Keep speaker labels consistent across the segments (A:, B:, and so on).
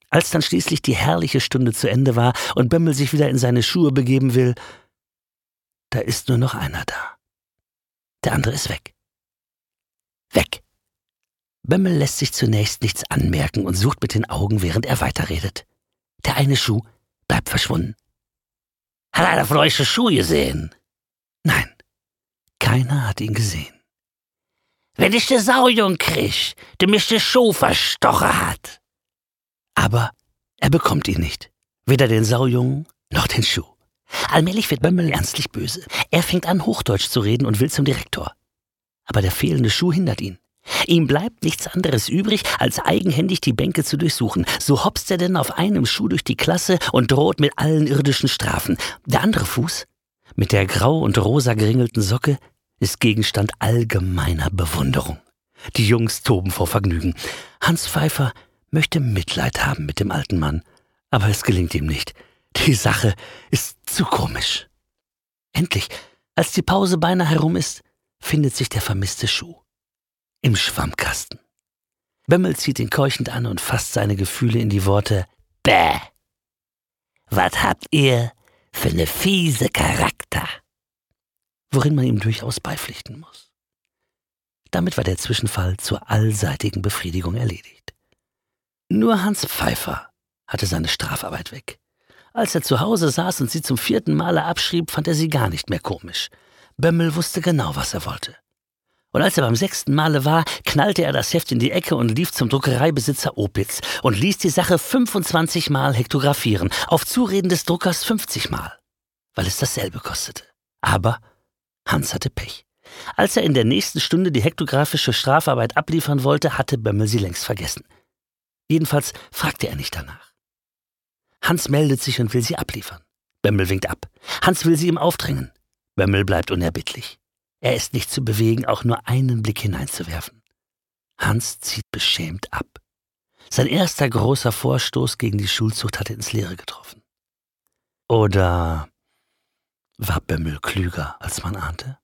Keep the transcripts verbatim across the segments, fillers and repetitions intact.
A: Als dann schließlich die herrliche Stunde zu Ende war und Bömmel sich wieder in seine Schuhe begeben will, da ist nur noch einer da. Der andere ist weg. Weg. Bömmel lässt sich zunächst nichts anmerken und sucht mit den Augen, während er weiterredet. Der eine Schuh bleibt verschwunden. Hat einer von euch schon Schuh gesehen? Nein, keiner hat ihn gesehen. Wenn ich de Saujung krieg, der mich de Schuh verstochen hat. Aber er bekommt ihn nicht. Weder den Saujungen noch den Schuh. Allmählich wird Bömmel ernstlich böse. Er fängt an, Hochdeutsch zu reden und will zum Direktor. Aber der fehlende Schuh hindert ihn. Ihm bleibt nichts anderes übrig, als eigenhändig die Bänke zu durchsuchen. So hopst er denn auf einem Schuh durch die Klasse und droht mit allen irdischen Strafen. Der andere Fuß, mit der grau und rosa geringelten Socke, ist Gegenstand allgemeiner Bewunderung. Die Jungs toben vor Vergnügen. Hans Pfeiffer möchte Mitleid haben mit dem alten Mann, aber es gelingt ihm nicht. Die Sache ist zu komisch. Endlich, als die Pause beinahe herum ist, findet sich der vermisste Schuh im Schwammkasten. Bömmel zieht ihn keuchend an und fasst seine Gefühle in die Worte Bäh. Was habt ihr für ne fiese Charakter? Worin man ihm durchaus beipflichten muss. Damit war der Zwischenfall zur allseitigen Befriedigung erledigt. Nur Hans Pfeiffer hatte seine Strafarbeit weg. Als er zu Hause saß und sie zum vierten Male abschrieb, fand er sie gar nicht mehr komisch. Bömmel wusste genau, was er wollte. Und als er beim sechsten Male war, knallte er das Heft in die Ecke und lief zum Druckereibesitzer Opitz und ließ die Sache fünfundzwanzig Mal hektografieren, auf Zureden des Druckers fünfzig Mal, weil es dasselbe kostete. Aber Hans hatte Pech. Als er in der nächsten Stunde die hektografische Strafarbeit abliefern wollte, hatte Bömmel sie längst vergessen. Jedenfalls fragte er nicht danach. Hans meldet sich und will sie abliefern. Bömmel winkt ab. Hans will sie ihm aufdrängen. Bömmel bleibt unerbittlich. Er ist nicht zu bewegen, auch nur einen Blick hineinzuwerfen. Hans zieht beschämt ab. Sein erster großer Vorstoß gegen die Schulzucht hatte ins Leere getroffen. Oder war Bömmel klüger, als man ahnte?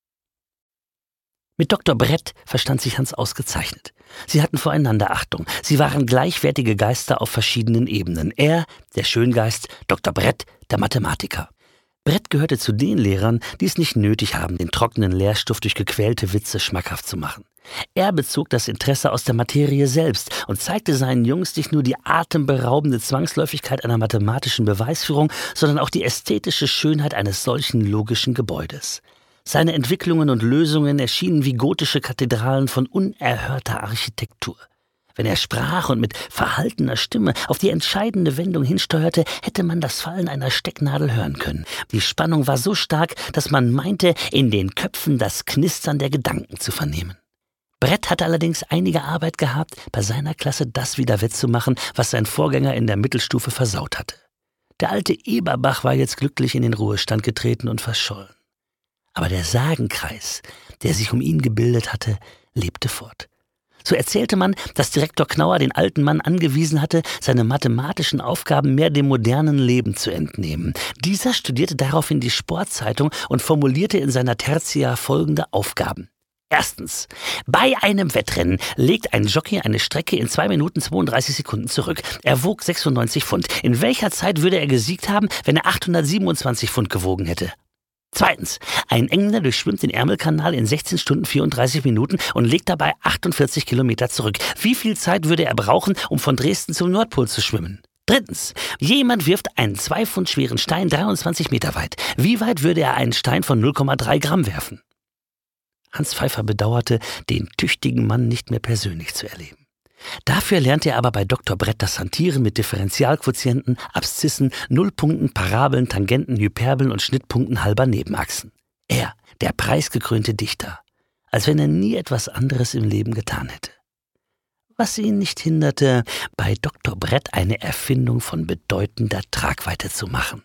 A: Mit Doktor Brett verstand sich Hans ausgezeichnet. Sie hatten voreinander Achtung. Sie waren gleichwertige Geister auf verschiedenen Ebenen. Er, der Schöngeist, Doktor Brett, der Mathematiker. Brett gehörte zu den Lehrern, die es nicht nötig haben, den trockenen Lehrstoff durch gequälte Witze schmackhaft zu machen. Er bezog das Interesse aus der Materie selbst und zeigte seinen Jungs nicht nur die atemberaubende Zwangsläufigkeit einer mathematischen Beweisführung, sondern auch die ästhetische Schönheit eines solchen logischen Gebäudes. Seine Entwicklungen und Lösungen erschienen wie gotische Kathedralen von unerhörter Architektur. Wenn er sprach und mit verhaltener Stimme auf die entscheidende Wendung hinsteuerte, hätte man das Fallen einer Stecknadel hören können. Die Spannung war so stark, dass man meinte, in den Köpfen das Knistern der Gedanken zu vernehmen. Brett hatte allerdings einige Arbeit gehabt, bei seiner Klasse das wieder wettzumachen, was sein Vorgänger in der Mittelstufe versaut hatte. Der alte Eberbach war jetzt glücklich in den Ruhestand getreten und verschollen. Aber der Sagenkreis, der sich um ihn gebildet hatte, lebte fort. So erzählte man, dass Direktor Knauer den alten Mann angewiesen hatte, seine mathematischen Aufgaben mehr dem modernen Leben zu entnehmen. Dieser studierte daraufhin die Sportzeitung und formulierte in seiner Tertia folgende Aufgaben. Erstens. Bei einem Wettrennen legt ein Jockey eine Strecke in zwei Minuten zweiunddreißig Sekunden zurück. Er wog sechsundneunzig Pfund. In welcher Zeit würde er gesiegt haben, wenn er achthundertsiebenundzwanzig Pfund gewogen hätte? Zweitens. Ein Engländer durchschwimmt den Ärmelkanal in sechzehn Stunden vierunddreißig Minuten und legt dabei achtundvierzig Kilometer zurück. Wie viel Zeit würde er brauchen, um von Dresden zum Nordpol zu schwimmen? Drittens. Jemand wirft einen zwei Pfund schweren Stein dreiundzwanzig Meter weit. Wie weit würde er einen Stein von null Komma drei Gramm werfen? Hans Pfeiffer bedauerte, den tüchtigen Mann nicht mehr persönlich zu erleben. Dafür lernte er aber bei Doktor Brett das Hantieren mit Differentialquotienten, Abszissen, Nullpunkten, Parabeln, Tangenten, Hyperbeln und Schnittpunkten halber Nebenachsen. Er, der preisgekrönte Dichter, als wenn er nie etwas anderes im Leben getan hätte. Was ihn nicht hinderte, bei Doktor Brett eine Erfindung von bedeutender Tragweite zu machen.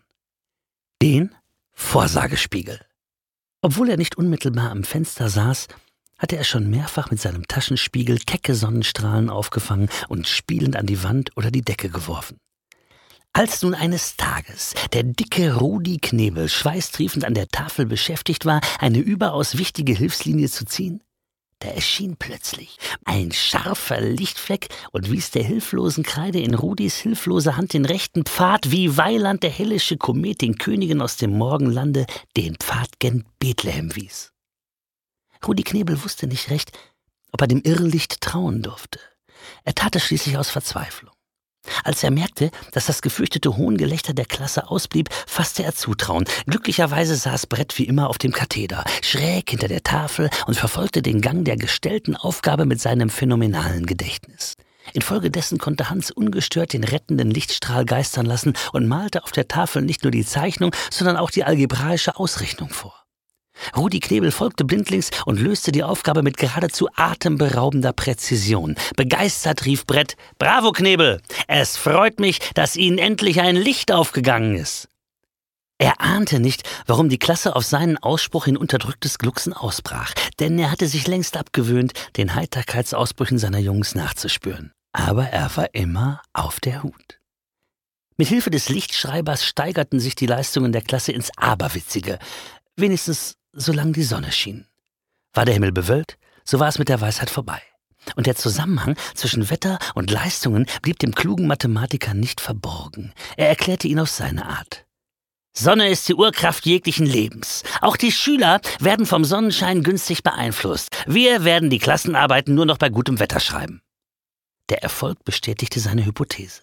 A: Den Vorsagespiegel. Obwohl er nicht unmittelbar am Fenster saß, hatte er schon mehrfach mit seinem Taschenspiegel kecke Sonnenstrahlen aufgefangen und spielend an die Wand oder die Decke geworfen. Als nun eines Tages der dicke Rudi Knebel schweißtriefend an der Tafel beschäftigt war, eine überaus wichtige Hilfslinie zu ziehen, Da erschien plötzlich ein scharfer Lichtfleck und wies der hilflosen Kreide in Rudis hilflose Hand den rechten Pfad, wie Weiland der hellische Komet den Königen aus dem Morgenlande den Pfad gen Bethlehem wies. Rudi Knebel wusste nicht recht, ob er dem Irrlicht trauen durfte. Er tat es schließlich aus Verzweiflung. Als er merkte, dass das gefürchtete Hohngelächter der Klasse ausblieb, fasste er Zutrauen. Glücklicherweise saß Brett wie immer auf dem Katheder, schräg hinter der Tafel und verfolgte den Gang der gestellten Aufgabe mit seinem phänomenalen Gedächtnis. Infolgedessen konnte Hans ungestört den rettenden Lichtstrahl geistern lassen und malte auf der Tafel nicht nur die Zeichnung, sondern auch die algebraische Ausrechnung vor. Rudi Knebel folgte blindlings und löste die Aufgabe mit geradezu atemberaubender Präzision. Begeistert rief Brett: »Bravo, Knebel! Es freut mich, dass Ihnen endlich ein Licht aufgegangen ist!« Er ahnte nicht, warum die Klasse auf seinen Ausspruch in unterdrücktes Glucksen ausbrach, denn er hatte sich längst abgewöhnt, den Heiterkeitsausbrüchen seiner Jungs nachzuspüren. Aber er war immer auf der Hut. Mit Hilfe des Lichtschreibers steigerten sich die Leistungen der Klasse ins Aberwitzige, wenigstens solange die Sonne schien. War der Himmel bewölkt, so war es mit der Weisheit vorbei. Und der Zusammenhang zwischen Wetter und Leistungen blieb dem klugen Mathematiker nicht verborgen. Er erklärte ihn auf seine Art. Sonne ist die Urkraft jeglichen Lebens. Auch die Schüler werden vom Sonnenschein günstig beeinflusst. Wir werden die Klassenarbeiten nur noch bei gutem Wetter schreiben. Der Erfolg bestätigte seine Hypothese.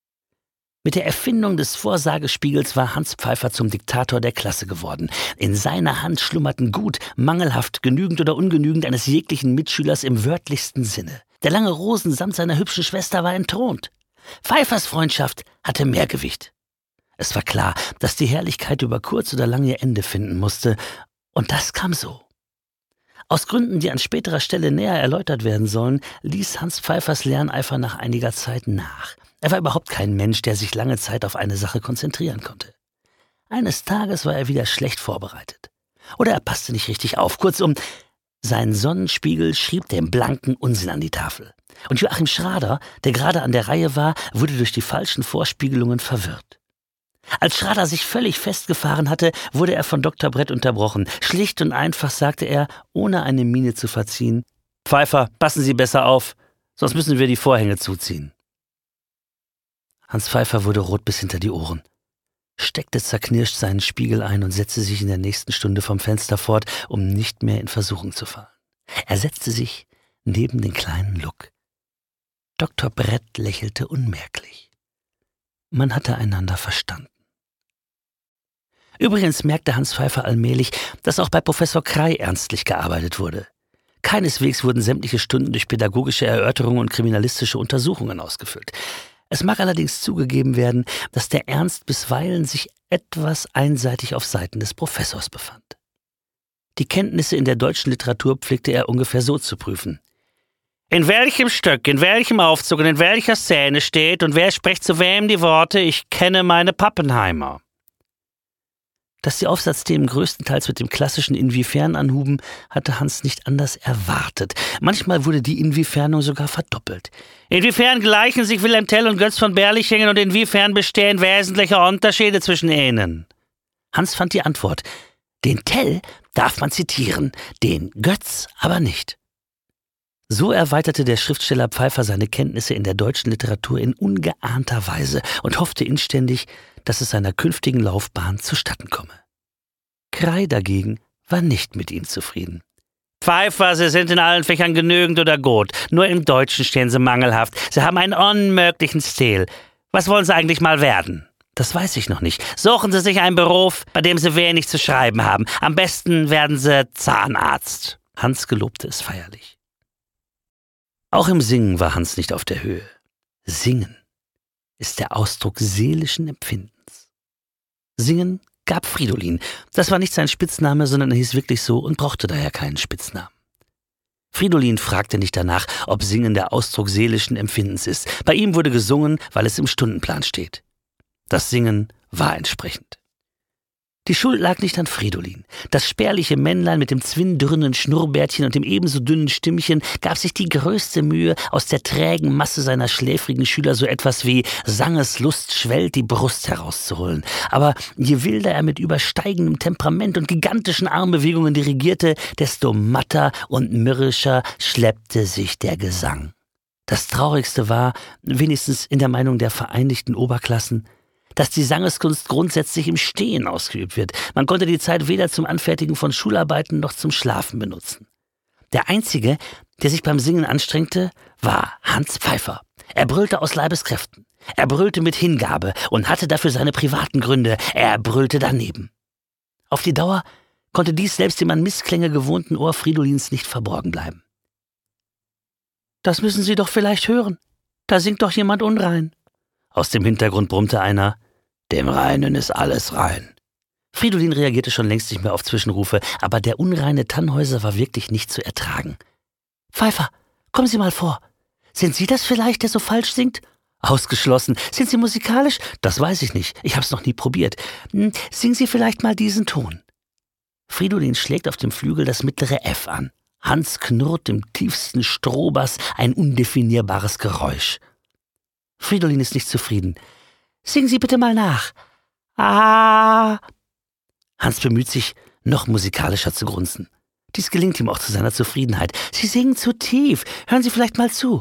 A: Mit der Erfindung des Vorsagespiegels war Hans Pfeiffer zum Diktator der Klasse geworden. In seiner Hand schlummerten gut, mangelhaft, genügend oder ungenügend eines jeglichen Mitschülers im wörtlichsten Sinne. Der lange Rosen samt seiner hübschen Schwester war entthront. Pfeiffers Freundschaft hatte mehr Gewicht. Es war klar, dass die Herrlichkeit über kurz oder lang ihr Ende finden musste. Und das kam so. Aus Gründen, die an späterer Stelle näher erläutert werden sollen, ließ Hans Pfeiffers Lerneifer nach einiger Zeit nach. Er war überhaupt kein Mensch, der sich lange Zeit auf eine Sache konzentrieren konnte. Eines Tages war er wieder schlecht vorbereitet. Oder er passte nicht richtig auf. Kurzum, sein Sonnenspiegel schrieb den blanken Unsinn an die Tafel. Und Joachim Schrader, der gerade an der Reihe war, wurde durch die falschen Vorspiegelungen verwirrt. Als Schrader sich völlig festgefahren hatte, wurde er von Doktor Brett unterbrochen. Schlicht und einfach sagte er, ohne eine Miene zu verziehen: »Pfeiffer, passen Sie besser auf, sonst müssen wir die Vorhänge zuziehen.« Hans Pfeiffer wurde rot bis hinter die Ohren, steckte zerknirscht seinen Spiegel ein und setzte sich in der nächsten Stunde vom Fenster fort, um nicht mehr in Versuchung zu fallen. Er setzte sich neben den kleinen Luck. Doktor Brett lächelte unmerklich. Man hatte einander verstanden. Übrigens merkte Hans Pfeiffer allmählich, dass auch bei Professor Krey ernstlich gearbeitet wurde. Keineswegs wurden sämtliche Stunden durch pädagogische Erörterungen und kriminalistische Untersuchungen ausgefüllt. Es mag allerdings zugegeben werden, dass der Ernst bisweilen sich etwas einseitig auf Seiten des Professors befand. Die Kenntnisse in der deutschen Literatur pflegte er ungefähr so zu prüfen: In welchem Stück, in welchem Aufzug und in welcher Szene steht und wer spricht zu wem die Worte »Ich kenne meine Pappenheimer«? Dass die Aufsatzthemen größtenteils mit dem klassischen Inwiefern anhuben, hatte Hans nicht anders erwartet. Manchmal wurde die Inwiefernung sogar verdoppelt. Inwiefern gleichen sich Wilhelm Tell und Götz von Berlichingen und inwiefern bestehen wesentliche Unterschiede zwischen ihnen? Hans fand die Antwort: Den Tell darf man zitieren, den Götz aber nicht. So erweiterte der Schriftsteller Pfeiffer seine Kenntnisse in der deutschen Literatur in ungeahnter Weise und hoffte inständig, dass es seiner künftigen Laufbahn zustatten komme. Krey dagegen war nicht mit ihm zufrieden. »Pfeiffer, Sie sind in allen Fächern genügend oder gut, nur im Deutschen stehen Sie mangelhaft. Sie haben einen unmöglichen Stil. Was wollen Sie eigentlich mal werden?« »Das weiß ich noch nicht. Suchen Sie sich einen Beruf, bei dem Sie wenig zu schreiben haben. Am besten werden Sie Zahnarzt.« Hans gelobte es feierlich. Auch im Singen war Hans nicht auf der Höhe. Singen ist der Ausdruck seelischen Empfindens. Singen gab Fridolin. Das war nicht sein Spitzname, sondern er hieß wirklich so und brauchte daher keinen Spitznamen. Fridolin fragte nicht danach, ob Singen der Ausdruck seelischen Empfindens ist. Bei ihm wurde gesungen, weil es im Stundenplan steht. Das Singen war entsprechend. Die Schuld lag nicht an Fridolin. Das spärliche Männlein mit dem zwinndürren Schnurrbärtchen und dem ebenso dünnen Stimmchen gab sich die größte Mühe, aus der trägen Masse seiner schläfrigen Schüler so etwas wie Sangeslust schwellt die Brust herauszuholen. Aber je wilder er mit übersteigendem Temperament und gigantischen Armbewegungen dirigierte, desto matter und mürrischer schleppte sich der Gesang. Das Traurigste war, wenigstens in der Meinung der Vereinigten Oberklassen, dass die Sangeskunst grundsätzlich im Stehen ausgeübt wird. Man konnte die Zeit weder zum Anfertigen von Schularbeiten noch zum Schlafen benutzen. Der Einzige, der sich beim Singen anstrengte, war Hans Pfeiffer. Er brüllte aus Leibeskräften. Er brüllte mit Hingabe und hatte dafür seine privaten Gründe. Er brüllte daneben. Auf die Dauer konnte dies selbst dem an Missklänge gewohnten Ohr Fridolins nicht verborgen bleiben. »Das müssen Sie doch vielleicht hören. Da singt doch jemand unrein.« Aus dem Hintergrund brummte einer: »Dem Reinen ist alles rein.« Fridolin reagierte schon längst nicht mehr auf Zwischenrufe, aber der unreine Tannhäuser war wirklich nicht zu ertragen. »Pfeiffer, kommen Sie mal vor. Sind Sie das vielleicht, der so falsch singt?« »Ausgeschlossen. Sind Sie musikalisch?« »Das weiß ich nicht. Ich hab's noch nie probiert. Hm, singen Sie vielleicht mal diesen Ton.« Fridolin schlägt auf dem Flügel das mittlere F an. Hans knurrt im tiefsten Strohbass ein undefinierbares Geräusch. Fridolin ist nicht zufrieden. »Singen Sie bitte mal nach.« »Ah!« Hans bemüht sich, noch musikalischer zu grunzen. Dies gelingt ihm auch zu seiner Zufriedenheit. »Sie singen zu tief. Hören Sie vielleicht mal zu.«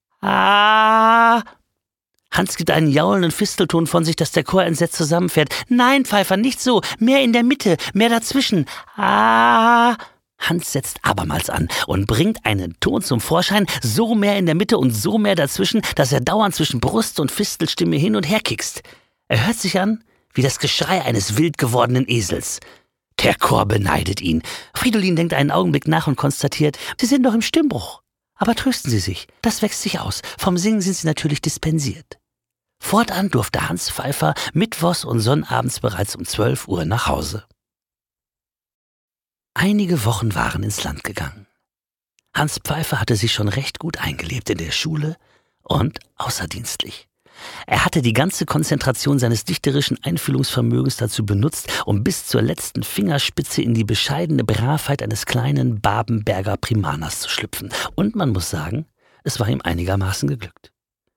A: »Ah!« Hans gibt einen jaulenden Fistelton von sich, dass der Chor entsetzt zusammenfährt. »Nein, Pfeiffer, nicht so. Mehr in der Mitte, mehr dazwischen. Ah!« Hans setzt abermals an und bringt einen Ton zum Vorschein, so mehr in der Mitte und so mehr dazwischen, dass er dauernd zwischen Brust- und Fistelstimme hin und her kickst. Er hört sich an wie das Geschrei eines wild gewordenen Esels. Der Chor beneidet ihn. Fridolin denkt einen Augenblick nach und konstatiert: »Sie sind doch im Stimmbruch. Aber trösten Sie sich, das wächst sich aus. Vom Singen sind Sie natürlich dispensiert.« Fortan durfte Hans Pfeiffer mittwochs und sonnabends bereits um zwölf Uhr nach Hause. Einige Wochen waren ins Land gegangen. Hans Pfeiffer hatte sich schon recht gut eingelebt in der Schule und außerdienstlich. Er hatte die ganze Konzentration seines dichterischen Einfühlungsvermögens dazu benutzt, um bis zur letzten Fingerspitze in die bescheidene Bravheit eines kleinen Babenberger Primaners zu schlüpfen. Und man muss sagen, es war ihm einigermaßen geglückt.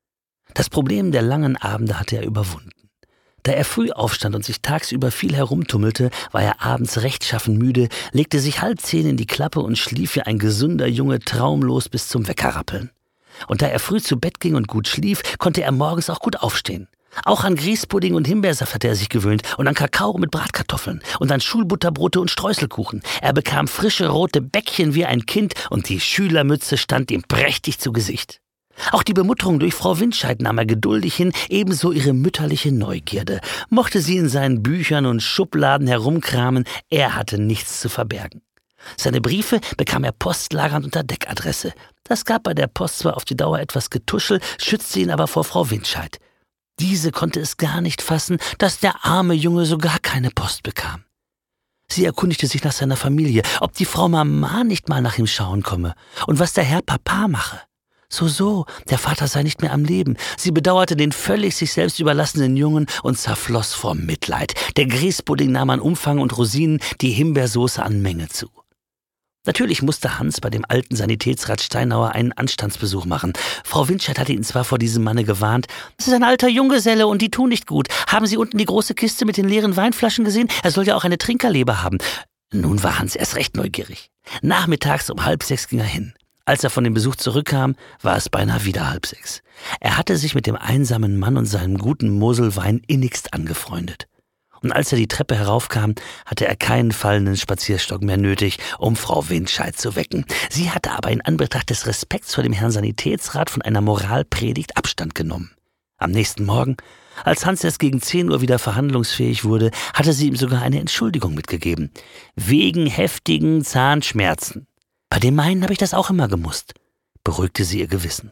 A: Das Problem der langen Abende hatte er überwunden. Da er früh aufstand und sich tagsüber viel herumtummelte, war er abends rechtschaffen müde, legte sich halb zehn in die Klappe und schlief wie ein gesunder Junge traumlos bis zum Weckerrappeln. Und da er früh zu Bett ging und gut schlief, konnte er morgens auch gut aufstehen. Auch an Grießpudding und Himbeersaft hatte er sich gewöhnt und an Kakao mit Bratkartoffeln und an Schulbutterbrote und Streuselkuchen. Er bekam frische rote Bäckchen wie ein Kind und die Schülermütze stand ihm prächtig zu Gesicht. Auch die Bemutterung durch Frau Windscheid nahm er geduldig hin, ebenso ihre mütterliche Neugierde. Mochte sie in seinen Büchern und Schubladen herumkramen, er hatte nichts zu verbergen. Seine Briefe bekam er postlagernd unter Deckadresse. Das gab bei der Post zwar auf die Dauer etwas Getuschel, schützte ihn aber vor Frau Windscheid. Diese konnte es gar nicht fassen, dass der arme Junge so gar keine Post bekam. Sie erkundigte sich nach seiner Familie, ob die Frau Mama nicht mal nach ihm schauen komme und was der Herr Papa mache. So, so, der Vater sei nicht mehr am Leben. Sie bedauerte den völlig sich selbst überlassenen Jungen und zerfloss vor Mitleid. Der Grießpudding nahm an Umfang und Rosinen, die Himbeersoße an Menge zu. Natürlich musste Hans bei dem alten Sanitätsrat Steinauer einen Anstandsbesuch machen. Frau Windscheid hatte ihn zwar vor diesem Manne gewarnt. »Das ist ein alter Junggeselle und die tun nicht gut. Haben Sie unten die große Kiste mit den leeren Weinflaschen gesehen? Er soll ja auch eine Trinkerleber haben.« Nun war Hans erst recht neugierig. Nachmittags um halb sechs ging er hin. Als er von dem Besuch zurückkam, war es beinahe wieder halb sechs. Er hatte sich mit dem einsamen Mann und seinem guten Moselwein innigst angefreundet. Und als er die Treppe heraufkam, hatte er keinen fallenden Spazierstock mehr nötig, um Frau Windscheid zu wecken. Sie hatte aber in Anbetracht des Respekts vor dem Herrn Sanitätsrat von einer Moralpredigt Abstand genommen. Am nächsten Morgen, als Hans erst gegen zehn Uhr wieder verhandlungsfähig wurde, hatte sie ihm sogar eine Entschuldigung mitgegeben. Wegen heftigen Zahnschmerzen. »Bei dem meinen habe ich das auch immer gemusst«, beruhigte sie ihr Gewissen.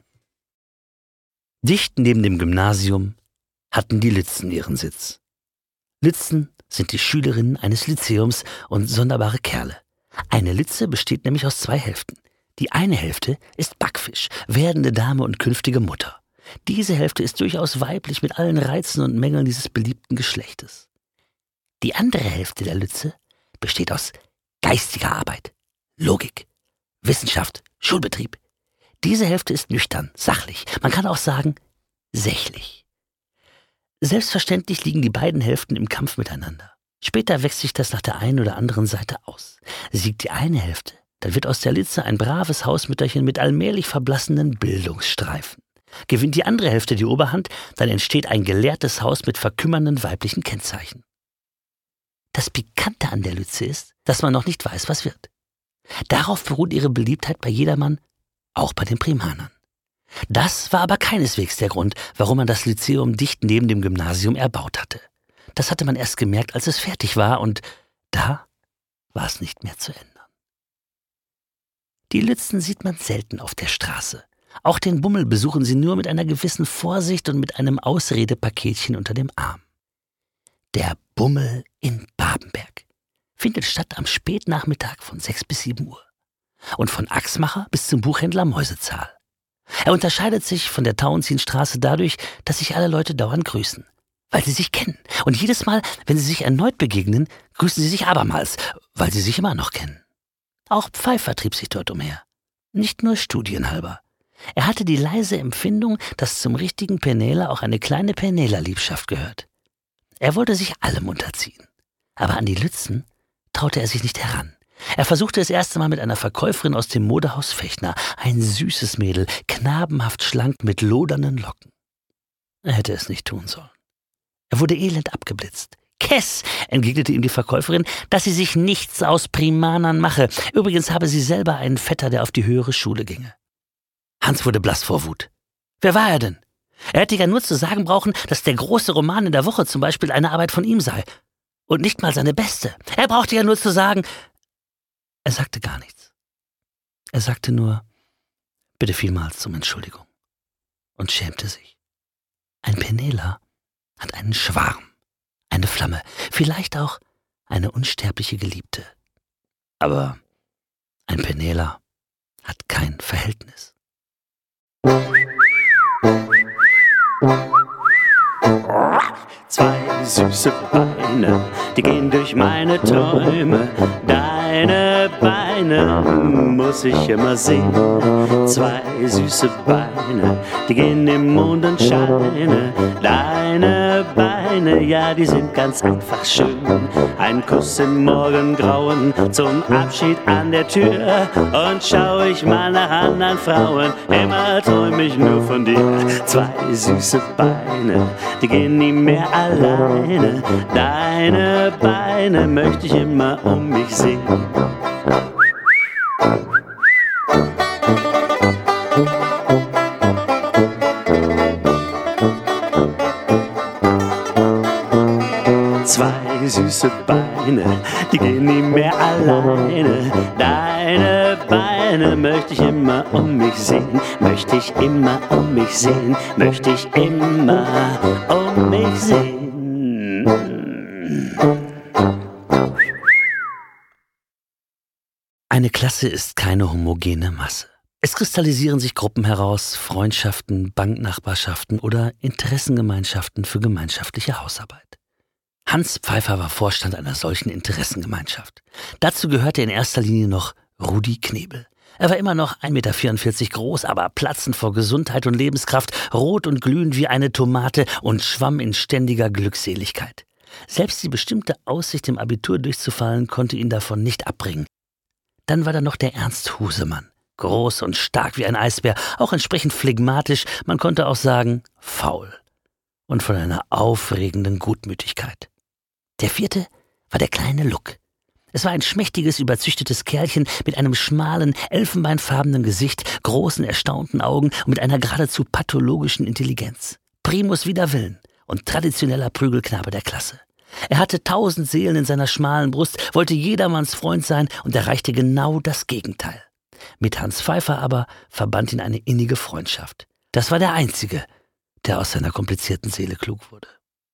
A: Dicht neben dem Gymnasium hatten die Litzen ihren Sitz. Litzen sind die Schülerinnen eines Lyzeums und sonderbare Kerle. Eine Litze besteht nämlich aus zwei Hälften. Die eine Hälfte ist Backfisch, werdende Dame und künftige Mutter. Diese Hälfte ist durchaus weiblich mit allen Reizen und Mängeln dieses beliebten Geschlechtes. Die andere Hälfte der Lütze besteht aus geistiger Arbeit, Logik, Wissenschaft, Schulbetrieb. Diese Hälfte ist nüchtern, sachlich, man kann auch sagen, sächlich. Selbstverständlich liegen die beiden Hälften im Kampf miteinander. Später wächst sich das nach der einen oder anderen Seite aus. Siegt die eine Hälfte, dann wird aus der Litze ein braves Hausmütterchen mit allmählich verblassenen Bildungsstreifen. Gewinnt die andere Hälfte die Oberhand, dann entsteht ein gelehrtes Haus mit verkümmernden weiblichen Kennzeichen. Das Pikante an der Lütze ist, dass man noch nicht weiß, was wird. Darauf beruht ihre Beliebtheit bei jedermann, auch bei den Primanern. Das war aber keineswegs der Grund, warum man das Lyzeum dicht neben dem Gymnasium erbaut hatte. Das hatte man erst gemerkt, als es fertig war, und da war es nicht mehr zu ändern. Die Lützen sieht man selten auf der Straße. Auch den Bummel besuchen sie nur mit einer gewissen Vorsicht und mit einem Ausredepaketchen unter dem Arm. Der Bummel in Babenberg findet statt am Spätnachmittag von sechs bis sieben Uhr und von Achsmacher bis zum Buchhändler Mäusezahl. Er unterscheidet sich von der Tauentzienstraße dadurch, dass sich alle Leute dauernd grüßen, weil sie sich kennen. Und jedes Mal, wenn sie sich erneut begegnen, grüßen sie sich abermals, weil sie sich immer noch kennen. Auch Pfeiffer trieb sich dort umher, nicht nur studienhalber. Er hatte die leise Empfindung, dass zum richtigen Penäler auch eine kleine Penälerliebschaft gehört. Er wollte sich allem unterziehen, aber an die Lützen traute er sich nicht heran. Er versuchte es erst einmal mit einer Verkäuferin aus dem Modehaus Fechner, ein süßes Mädel, knabenhaft schlank mit lodernden Locken. Er hätte es nicht tun sollen. Er wurde elend abgeblitzt. »Kess«, entgegnete ihm die Verkäuferin, dass sie sich nichts aus Primanern mache. Übrigens habe sie selber einen Vetter, der auf die höhere Schule ginge. Hans wurde blass vor Wut. Wer war er denn? Er hätte ja nur zu sagen brauchen, dass der große Roman in der Woche zum Beispiel eine Arbeit von ihm sei. Und nicht mal seine beste. Er brauchte ja nur zu sagen... Er sagte gar nichts. Er sagte nur, bitte vielmals um Entschuldigung. Und schämte sich. Ein Penäler hat einen Schwarm, eine Flamme, vielleicht auch eine unsterbliche Geliebte. Aber ein Penäler hat kein Verhältnis.
B: Zwei süße Beine, die gehen durch meine Träume. Deine Beine muss ich immer sehen. Zwei süße Beine, die gehen im Mondenscheine. Deine Beine, ja, die sind ganz einfach schön. Ein Kuss im Morgengrauen zum Abschied an der Tür. Und schau ich mal nach anderen Frauen, immer träum ich nur von dir. Zwei süße Beine, die gehen nie mehr alleine. Deine Beine möchte ich immer um mich sehen. Zwei süße Beine, die gehen nie mehr alleine. Deine Beine möchte ich immer um mich sehen, möchte ich immer um mich sehen, möchte ich immer um mich sehen.
A: Eine Klasse ist keine homogene Masse. Es kristallisieren sich Gruppen heraus, Freundschaften, Banknachbarschaften oder Interessengemeinschaften für gemeinschaftliche Hausarbeit. Hans Pfeiffer war Vorstand einer solchen Interessengemeinschaft. Dazu gehörte in erster Linie noch Rudi Knebel. Er war immer noch ein Meter vierundvierzig groß, aber platzend vor Gesundheit und Lebenskraft, rot und glühend wie eine Tomate und schwamm in ständiger Glückseligkeit. Selbst die bestimmte Aussicht, im Abitur durchzufallen, konnte ihn davon nicht abbringen. Dann war da noch der Ernst Husemann. Groß und stark wie ein Eisbär, auch entsprechend phlegmatisch, man konnte auch sagen, faul. Und von einer aufregenden Gutmütigkeit. Der vierte war der kleine Luck. Es war ein schmächtiges, überzüchtetes Kerlchen mit einem schmalen, elfenbeinfarbenen Gesicht, großen, erstaunten Augen und mit einer geradezu pathologischen Intelligenz. Primus wider Willen und traditioneller Prügelknabe der Klasse. Er hatte tausend Seelen in seiner schmalen Brust, wollte jedermanns Freund sein und erreichte genau das Gegenteil. Mit Hans Pfeiffer aber verband ihn eine innige Freundschaft. Das war der einzige, der aus seiner komplizierten Seele klug wurde.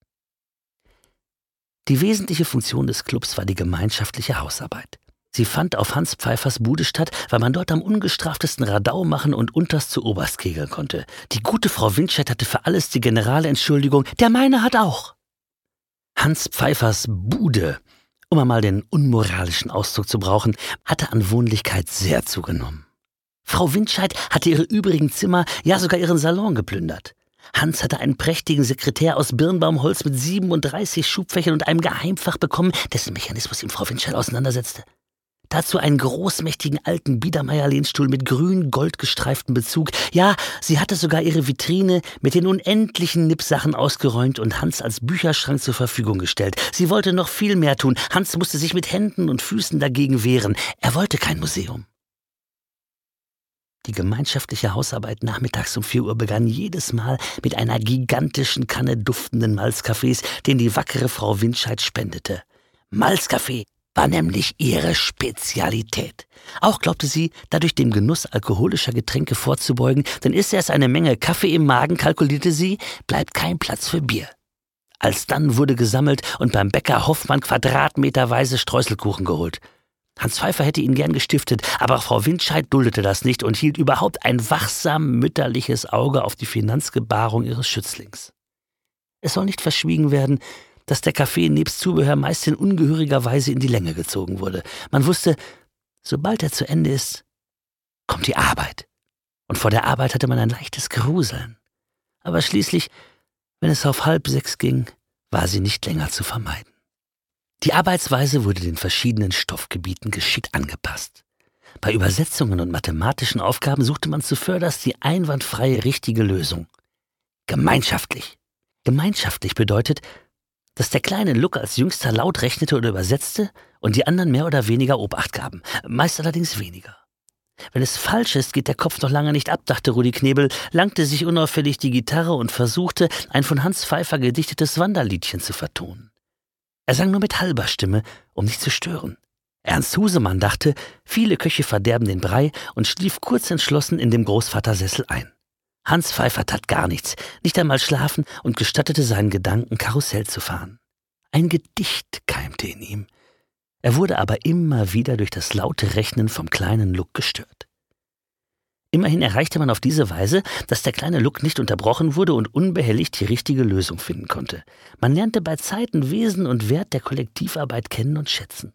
A: Die wesentliche Funktion des Clubs war die gemeinschaftliche Hausarbeit. Sie fand auf Hans Pfeiffers Bude statt, weil man dort am ungestraftesten Radau machen und unterst zu oberst kegeln konnte. Die gute Frau Windscheid hatte für alles die generale Entschuldigung, der meine hat auch. Hans Pfeiffers Bude, um einmal den unmoralischen Ausdruck zu brauchen, hatte an Wohnlichkeit sehr zugenommen. Frau Windscheid hatte ihre übrigen Zimmer, ja sogar ihren Salon geplündert. Hans hatte einen prächtigen Sekretär aus Birnbaumholz mit siebenunddreißig Schubfächern und einem Geheimfach bekommen, dessen Mechanismus ihm Frau Windscheid auseinandersetzte. Dazu einen großmächtigen alten Biedermeier-Lehnstuhl mit grün-gold gestreiftem Bezug. Ja, sie hatte sogar ihre Vitrine mit den unendlichen Nippsachen ausgeräumt und Hans als Bücherschrank zur Verfügung gestellt. Sie wollte noch viel mehr tun. Hans musste sich mit Händen und Füßen dagegen wehren. Er wollte kein Museum. Die gemeinschaftliche Hausarbeit nachmittags um vier Uhr begann jedes Mal mit einer gigantischen Kanne duftenden Malzkaffees, den die wackere Frau Windscheid spendete. Malzkaffee war nämlich ihre Spezialität. Auch glaubte sie, dadurch dem Genuss alkoholischer Getränke vorzubeugen, denn ist erst eine Menge Kaffee im Magen, kalkulierte sie, bleibt kein Platz für Bier. Alsdann wurde gesammelt und beim Bäcker Hoffmann quadratmeterweise Streuselkuchen geholt. Hans Pfeiffer hätte ihn gern gestiftet, aber Frau Windscheid duldete das nicht und hielt überhaupt ein wachsam mütterliches Auge auf die Finanzgebarung ihres Schützlings. Es soll nicht verschwiegen werden, dass der Kaffee nebst Zubehör meist in ungehöriger Weise in die Länge gezogen wurde. Man wusste, sobald er zu Ende ist, kommt die Arbeit. Und vor der Arbeit hatte man ein leichtes Gruseln. Aber schließlich, wenn es auf halb sechs ging, war sie nicht länger zu vermeiden. Die Arbeitsweise wurde den verschiedenen Stoffgebieten geschickt angepasst. Bei Übersetzungen und mathematischen Aufgaben suchte man zuvörderst die einwandfreie richtige Lösung. Gemeinschaftlich. Gemeinschaftlich bedeutet, dass der kleine Luck als Jüngster laut rechnete oder übersetzte und die anderen mehr oder weniger Obacht gaben, meist allerdings weniger. Wenn es falsch ist, geht der Kopf noch lange nicht ab, dachte Rudi Knebel, langte sich unauffällig die Gitarre und versuchte, ein von Hans Pfeiffer gedichtetes Wanderliedchen zu vertonen. Er sang nur mit halber Stimme, um nicht zu stören. Ernst Husemann dachte, viele Köche verderben den Brei und schlief kurzentschlossen in dem Großvatersessel ein. Hans Pfeiffer tat gar nichts, nicht einmal schlafen und gestattete seinen Gedanken, Karussell zu fahren. Ein Gedicht keimte in ihm. Er wurde aber immer wieder durch das laute Rechnen vom kleinen Luck gestört. Immerhin erreichte man auf diese Weise, dass der kleine Luck nicht unterbrochen wurde und unbehelligt die richtige Lösung finden konnte. Man lernte bei Zeiten Wesen und Wert der Kollektivarbeit kennen und schätzen.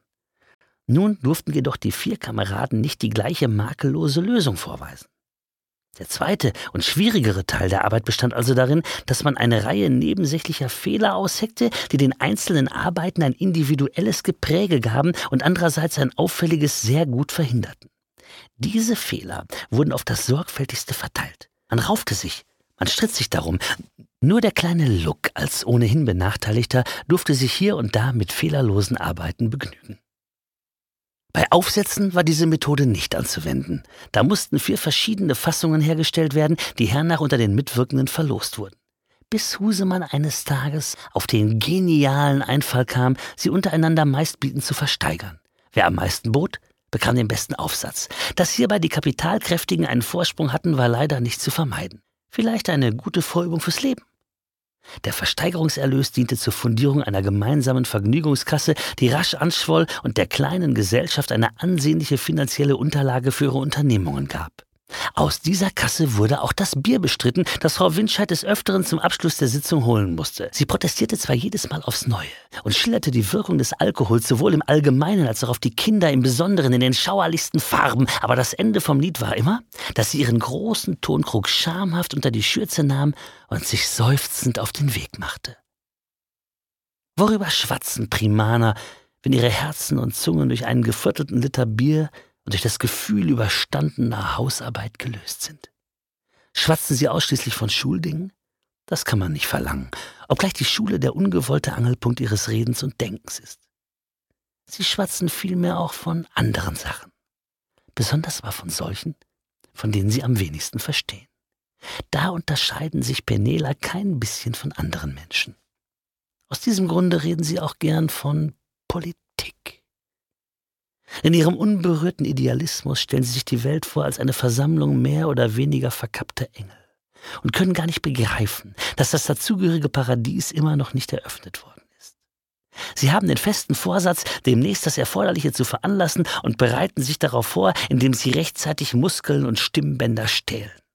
A: Nun durften jedoch die vier Kameraden nicht die gleiche makellose Lösung vorweisen. Der zweite und schwierigere Teil der Arbeit bestand also darin, dass man eine Reihe nebensächlicher Fehler ausheckte, die den einzelnen Arbeiten ein individuelles Gepräge gaben und andererseits ein auffälliges sehr gut verhinderten. Diese Fehler wurden auf das Sorgfältigste verteilt. Man raufte sich, man stritt sich darum. Nur der kleine Luck als ohnehin Benachteiligter durfte sich hier und da mit fehlerlosen Arbeiten begnügen. Bei Aufsätzen war diese Methode nicht anzuwenden. Da mussten vier verschiedene Fassungen hergestellt werden, die hernach unter den Mitwirkenden verlost wurden. Bis Husemann eines Tages auf den genialen Einfall kam, sie untereinander meistbietend zu versteigern. Wer am meisten bot, bekam den besten Aufsatz. Dass hierbei die Kapitalkräftigen einen Vorsprung hatten, war leider nicht zu vermeiden. Vielleicht eine gute Vorübung fürs Leben. Der Versteigerungserlös diente zur Fundierung einer gemeinsamen Vergnügungskasse, die rasch anschwoll und der kleinen Gesellschaft eine ansehnliche finanzielle Unterlage für ihre Unternehmungen gab. Aus dieser Kasse wurde auch das Bier bestritten, das Frau Windscheid des Öfteren zum Abschluss der Sitzung holen musste. Sie protestierte zwar jedes Mal aufs Neue und schilderte die Wirkung des Alkohols sowohl im Allgemeinen als auch auf die Kinder im Besonderen in den schauerlichsten Farben, aber das Ende vom Lied war immer, dass sie ihren großen Tonkrug schamhaft unter die Schürze nahm und sich seufzend auf den Weg machte. Worüber schwatzen Primaner, wenn ihre Herzen und Zungen durch einen geviertelten Liter Bier und durch das Gefühl überstandener Hausarbeit gelöst sind? Schwatzen sie ausschließlich von Schuldingen? Das kann man nicht verlangen, obgleich die Schule der ungewollte Angelpunkt ihres Redens und Denkens ist. Sie schwatzen vielmehr auch von anderen Sachen, besonders aber von solchen, von denen sie am wenigsten verstehen. Da unterscheiden sich Penela kein bisschen von anderen Menschen. Aus diesem Grunde reden sie auch gern von Politik. In ihrem unberührten Idealismus stellen sie sich die Welt vor als eine Versammlung mehr oder weniger verkappter Engel und können gar nicht begreifen, dass das dazugehörige Paradies immer noch nicht eröffnet worden ist. Sie haben den festen Vorsatz, demnächst das Erforderliche zu veranlassen und bereiten sich darauf vor, indem sie rechtzeitig Muskeln und Stimmbänder stählen.